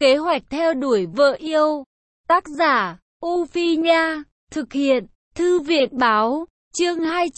Kế hoạch theo đuổi vợ yêu. Tác giả, U Phi Nha. Thực hiện, Thư viện Báo. Chương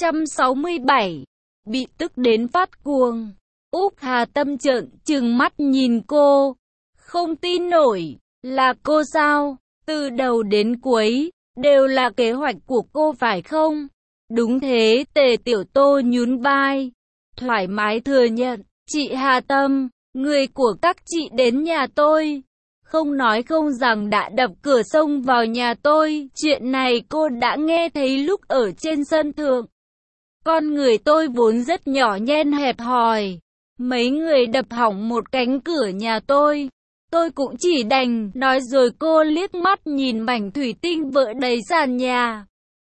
267. Bị tức đến phát cuồng. Úc Hà Tâm trợn trừng mắt nhìn cô. Không tin nổi, là cô sao? Từ đầu đến cuối, đều là kế hoạch của cô phải không? Đúng thế, Tề Tiểu Tô nhún vai. Thoải mái thừa nhận, chị Hà Tâm, người của các chị đến nhà tôi. Không nói không rằng đã đập cửa xông vào nhà tôi. Chuyện này cô đã nghe thấy lúc ở trên sân thượng. Con người tôi vốn rất nhỏ nhen hẹp hòi. Mấy người đập hỏng một cánh cửa nhà tôi cũng chỉ đành nói rồi cô liếc mắt nhìn mảnh thủy tinh vỡ đầy sàn nhà.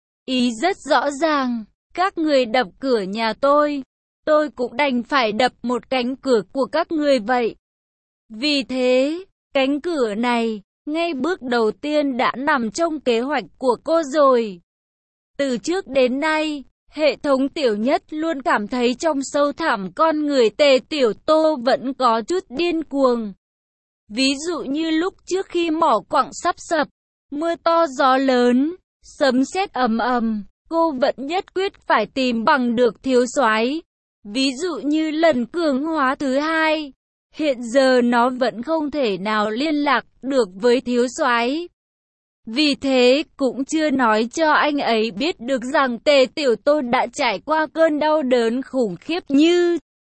Ý rất rõ ràng, các người đập cửa nhà tôi cũng đành phải đập một cánh cửa của các người vậy. Vì thế, cánh cửa này, ngay bước đầu tiên đã nằm trong kế hoạch của cô rồi. Từ trước đến nay, hệ thống Tiểu Nhất luôn cảm thấy trong sâu thẳm con người Tề Tiểu Tô vẫn có chút điên cuồng. Ví dụ như lúc trước khi mỏ quặng sắp sập, mưa to gió lớn, sấm sét ầm ầm, cô vẫn nhất quyết phải tìm bằng được thiếu soái. Ví dụ như lần cường hóa thứ hai, hiện giờ nó vẫn không thể nào liên lạc được với thiếu soái. Vì thế cũng chưa nói cho anh ấy biết được rằng Tề Tiểu Tô đã trải qua cơn đau đớn khủng khiếp như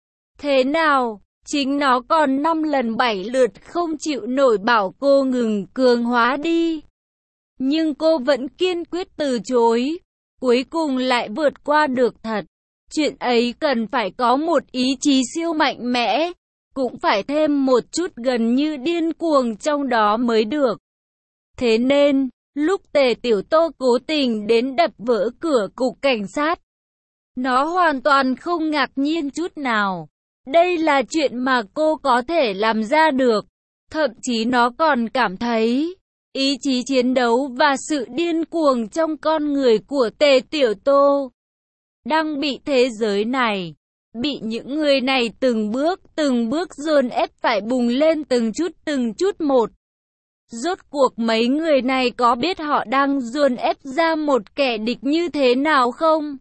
thế nào. Chính nó còn 5 lần 7 lượt không chịu nổi bảo cô ngừng cường hóa đi. Nhưng cô vẫn kiên quyết từ chối. Cuối cùng lại vượt qua được thật. Chuyện ấy cần phải có một ý chí siêu mạnh mẽ. Cũng phải thêm một chút gần như điên cuồng trong đó mới được. Thế nên, lúc Tề Tiểu Tô cố tình đến đập vỡ cửa cục cảnh sát, nó hoàn toàn không ngạc nhiên chút nào. Đây là chuyện mà cô có thể làm ra được. Thậm chí nó còn cảm thấy ý chí chiến đấu và sự điên cuồng trong con người của Tề Tiểu Tô đang bị thế giới này, bị những người này từng bước dồn ép phải bùng lên từng chút một. Rốt cuộc mấy người này có biết họ đang dồn ép ra một kẻ địch như thế nào không?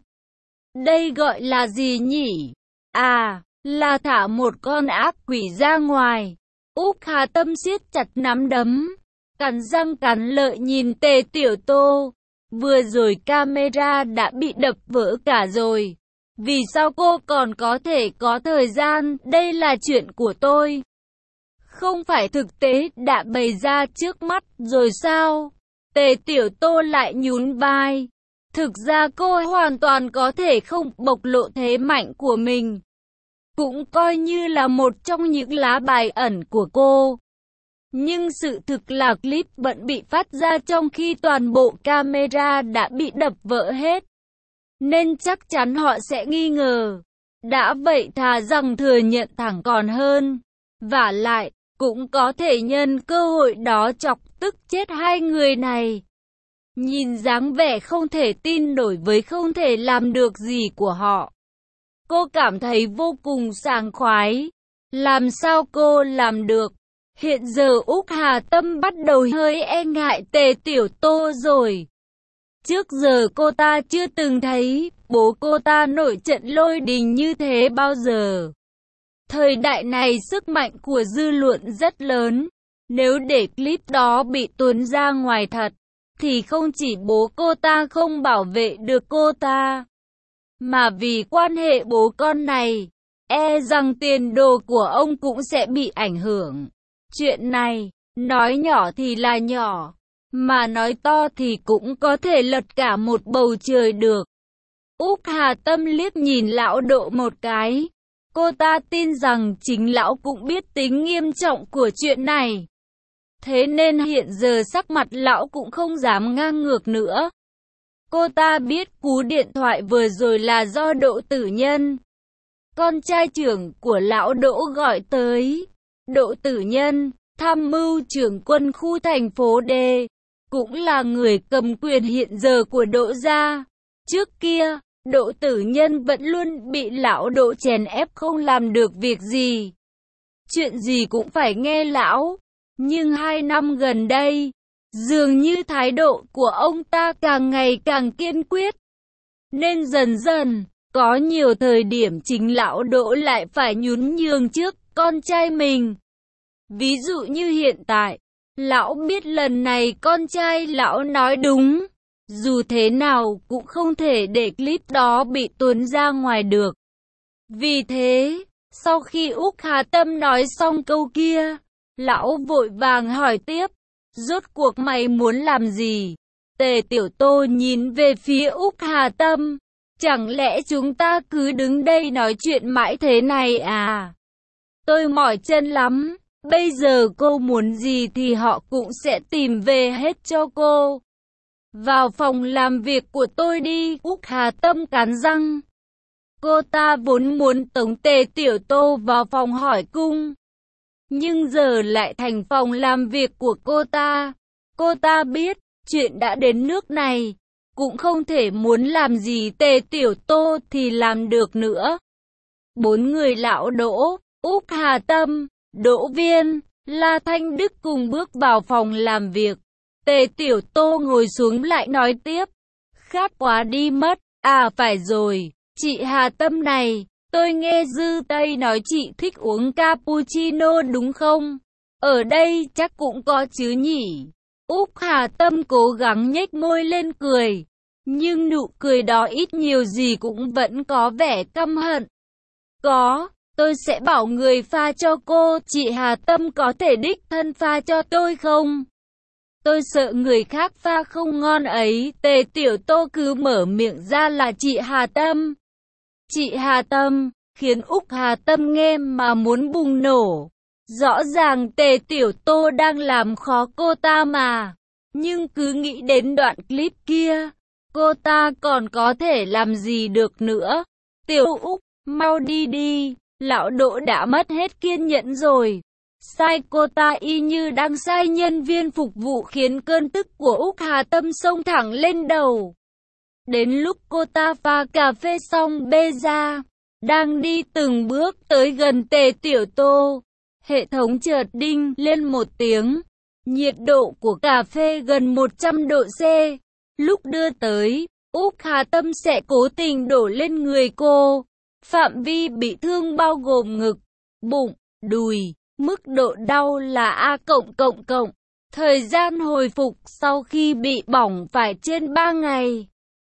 Đây gọi là gì nhỉ? À, là thả một con ác quỷ ra ngoài. Úc Hà Tâm siết chặt nắm đấm, cắn răng cắn lợi nhìn Tề Tiểu Tô. Vừa rồi camera đã bị đập vỡ cả rồi. Vì sao cô còn có thể có thời gian? Đây là chuyện của tôi. Không phải thực tế đã bày ra trước mắt rồi sao? Tề Tiểu Tô lại nhún vai. Thực ra cô hoàn toàn có thể không bộc lộ thế mạnh của mình. Cũng coi như là một trong những lá bài ẩn của cô. Nhưng sự thực là clip vẫn bị phát ra trong khi toàn bộ camera đã bị đập vỡ hết. Nên chắc chắn họ sẽ nghi ngờ. Đã vậy thà rằng thừa nhận thẳng còn hơn. Vả lại, cũng có thể nhân cơ hội đó chọc tức chết hai người này. Nhìn dáng vẻ không thể tin nổi với không thể làm được gì của họ, cô cảm thấy vô cùng sảng khoái. Làm sao cô làm được? Hiện giờ Úc Hà Tâm bắt đầu hơi e ngại Tề Tiểu Tô rồi. Trước giờ cô ta chưa từng thấy bố cô ta nổi trận lôi đình như thế bao giờ. Thời đại này sức mạnh của dư luận rất lớn. Nếu để clip đó bị tuôn ra ngoài thật, thì không chỉ bố cô ta không bảo vệ được cô ta, mà vì quan hệ bố con này, e rằng tiền đồ của ông cũng sẽ bị ảnh hưởng. Chuyện này, nói nhỏ thì là nhỏ, mà nói to thì cũng có thể lật cả một bầu trời được. Úc Hà Tâm liếc nhìn lão Độ một cái. Cô ta tin rằng chính lão cũng biết tính nghiêm trọng của chuyện này. Thế nên hiện giờ sắc mặt lão cũng không dám ngang ngược nữa. Cô ta biết cú điện thoại vừa rồi là do Đỗ Tử Nhân, con trai trưởng của lão Đỗ gọi tới. Đỗ Tử Nhân, tham mưu trưởng quân khu thành phố D, cũng là người cầm quyền hiện giờ của Đỗ gia. Trước kia, Đỗ Tử Nhân vẫn luôn bị lão Đỗ chèn ép không làm được việc gì. Chuyện gì cũng phải nghe lão. Nhưng 2 năm gần đây, dường như thái độ của ông ta càng ngày càng kiên quyết. Nên dần dần, có nhiều thời điểm chính lão Đỗ lại phải nhún nhường trước con trai mình. Ví dụ như hiện tại, lão biết lần này con trai lão nói đúng. Dù thế nào cũng không thể để clip đó bị tuôn ra ngoài được. Vì thế, sau khi Úc Hà Tâm nói xong câu kia, lão vội vàng hỏi tiếp, rốt cuộc mày muốn làm gì? Tề Tiểu Tô nhìn về phía Úc Hà Tâm, chẳng lẽ chúng ta cứ đứng đây nói chuyện mãi thế này à? Tôi mỏi chân lắm, bây giờ cô muốn gì thì họ cũng sẽ tìm về hết cho cô. Vào phòng làm việc của tôi đi, Úc Hà Tâm cắn răng. Cô ta vốn muốn tống Tề Tiểu Tô vào phòng hỏi cung, nhưng giờ lại thành phòng làm việc của cô ta. Cô ta biết, chuyện đã đến nước này, cũng không thể muốn làm gì Tề Tiểu Tô thì làm được nữa. 4 người lão Đỗ, Úc Hà Tâm, Đỗ Viên, La Thanh Đức cùng bước vào phòng làm việc. Tề Tiểu Tô ngồi xuống lại nói tiếp. Khát quá đi mất. À phải rồi, chị Hà Tâm này, tôi nghe Dư Tây nói chị thích uống cappuccino đúng không? Ở đây chắc cũng có chứ nhỉ? Úc Hà Tâm cố gắng nhếch môi lên cười, nhưng nụ cười đó ít nhiều gì cũng vẫn có vẻ căm hận. Có, tôi sẽ bảo người pha cho cô, chị Hà Tâm có thể đích thân pha cho tôi không? Tôi sợ người khác pha không ngon ấy. Tề Tiểu Tô cứ mở miệng ra là chị Hà Tâm. Chị Hà Tâm, khiến Úc Hà Tâm nghe mà muốn bùng nổ. Rõ ràng Tề Tiểu Tô đang làm khó cô ta mà. Nhưng cứ nghĩ đến đoạn clip kia, cô ta còn có thể làm gì được nữa. Tiểu Úc, mau đi đi, lão Đỗ đã mất hết kiên nhẫn rồi. Sai cô ta y như đang sai nhân viên phục vụ, khiến cơn tức của Úc Hà Tâm xông thẳng lên đầu. Đến lúc cô ta pha cà phê xong bê ra, đang đi từng bước tới gần Tề Tiểu Tô, hệ thống chợt đinh lên một tiếng. Nhiệt độ của cà phê gần 100 độ C. Lúc đưa tới, Úc Hà Tâm sẽ cố tình đổ lên người cô. Phạm vi bị thương bao gồm ngực, bụng, đùi. Mức độ đau là A++. Thời gian hồi phục sau khi bị bỏng phải trên 3 ngày.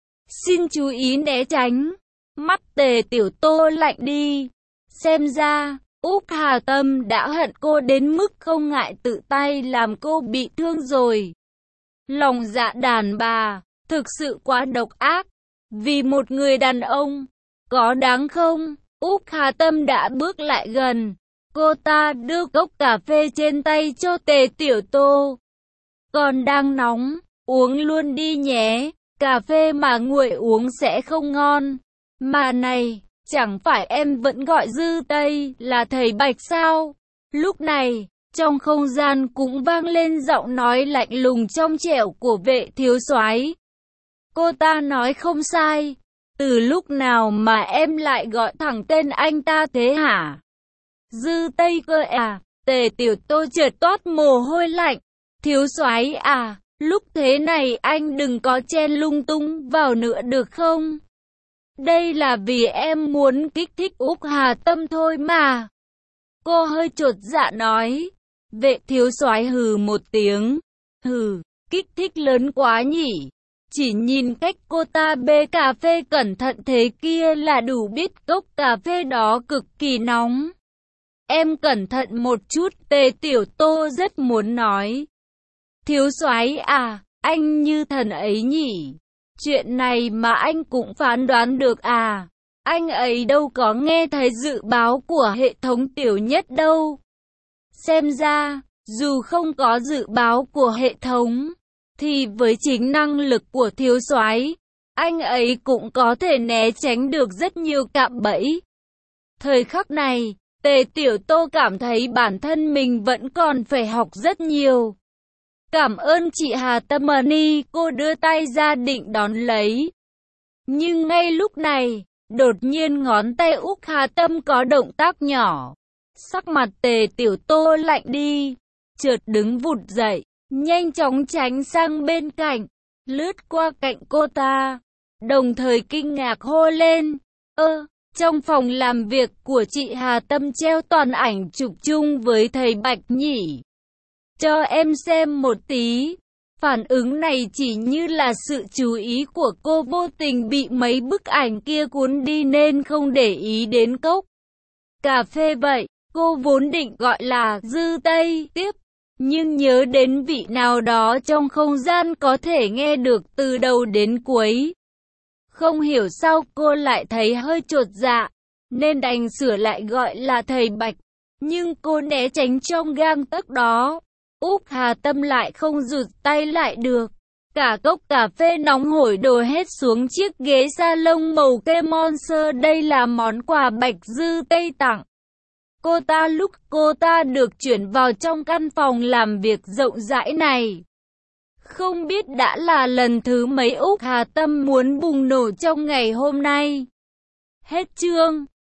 Xin chú ý né tránh. Mắt Tề Tiểu Tô lạnh đi. Xem ra, Úc Hà Tâm đã hận cô đến mức không ngại tự tay làm cô bị thương rồi. Lòng dạ đàn bà, thực sự quá độc ác. Vì một người đàn ông, có đáng không? Úc Hà Tâm đã bước lại gần. Cô ta đưa cốc cà phê trên tay cho Tề Tiểu Tô. Còn đang nóng, uống luôn đi nhé. Cà phê mà nguội uống sẽ không ngon. Mà này, chẳng phải em vẫn gọi Dư Tây là thầy Bạch sao? Lúc này, trong không gian cũng vang lên giọng nói lạnh lùng trong trẻo của Vệ thiếu soái. Cô ta nói không sai. Từ lúc nào mà em lại gọi thẳng tên anh ta thế hả? Dư Tây cơ à? Tề Tiểu Tô chợt toát mồ hôi lạnh. Thiếu soái à, lúc thế này anh đừng có chen lung tung vào nữa được không? Đây là vì em muốn kích thích Úc Hà Tâm thôi mà. Cô hơi chột dạ nói. Vệ thiếu soái hừ một tiếng. Hừ, kích thích lớn quá nhỉ. Chỉ nhìn cách cô ta bê cà phê cẩn thận thế kia là đủ biết cốc cà phê đó cực kỳ nóng. Em cẩn thận một chút, Tề Tiểu Tô rất muốn nói. Thiếu soái à, anh như thần ấy nhỉ. Chuyện này mà anh cũng phán đoán được à. Anh ấy đâu có nghe thấy dự báo của hệ thống Tiểu Nhất đâu. Xem ra, dù không có dự báo của hệ thống, thì với chính năng lực của thiếu soái, anh ấy cũng có thể né tránh được rất nhiều cạm bẫy. Thời khắc này, Tề Tiểu Tô cảm thấy bản thân mình vẫn còn phải học rất nhiều. Cảm ơn chị Hà Tâm Ni, cô đưa tay ra định đón lấy. Nhưng ngay lúc này, đột nhiên ngón tay Úc Hà Tâm có động tác nhỏ. Sắc mặt Tề Tiểu Tô lạnh đi. chợt đứng vụt dậy, nhanh chóng tránh sang bên cạnh, lướt qua cạnh cô ta, đồng thời kinh ngạc hô lên, trong phòng làm việc của chị Hà Tâm treo toàn ảnh chụp chung với thầy Bạch nhỉ? Cho em xem một tí. Phản ứng này chỉ như là sự chú ý của cô vô tình bị mấy bức ảnh kia cuốn đi nên không để ý đến cốc cà phê vậy. Cô vốn định gọi là Dư Tây tiếp, nhưng nhớ đến vị nào đó trong không gian có thể nghe được từ đầu đến cuối. Không hiểu sao cô lại thấy hơi chột dạ, nên đành sửa lại gọi là thầy Bạch. Nhưng cô né tránh trong gang tấc đó. Úc Hà Tâm lại không rụt tay lại được. Cả cốc cà phê nóng hổi đổ hết xuống chiếc ghế salon màu kem Monster. Đây là món quà Bạch Dư Tây tặng cô ta lúc cô ta được chuyển vào trong căn phòng làm việc rộng rãi này. Không biết đã là lần thứ mấy Úc Hà Tâm muốn bùng nổ trong ngày hôm nay. Hết chương.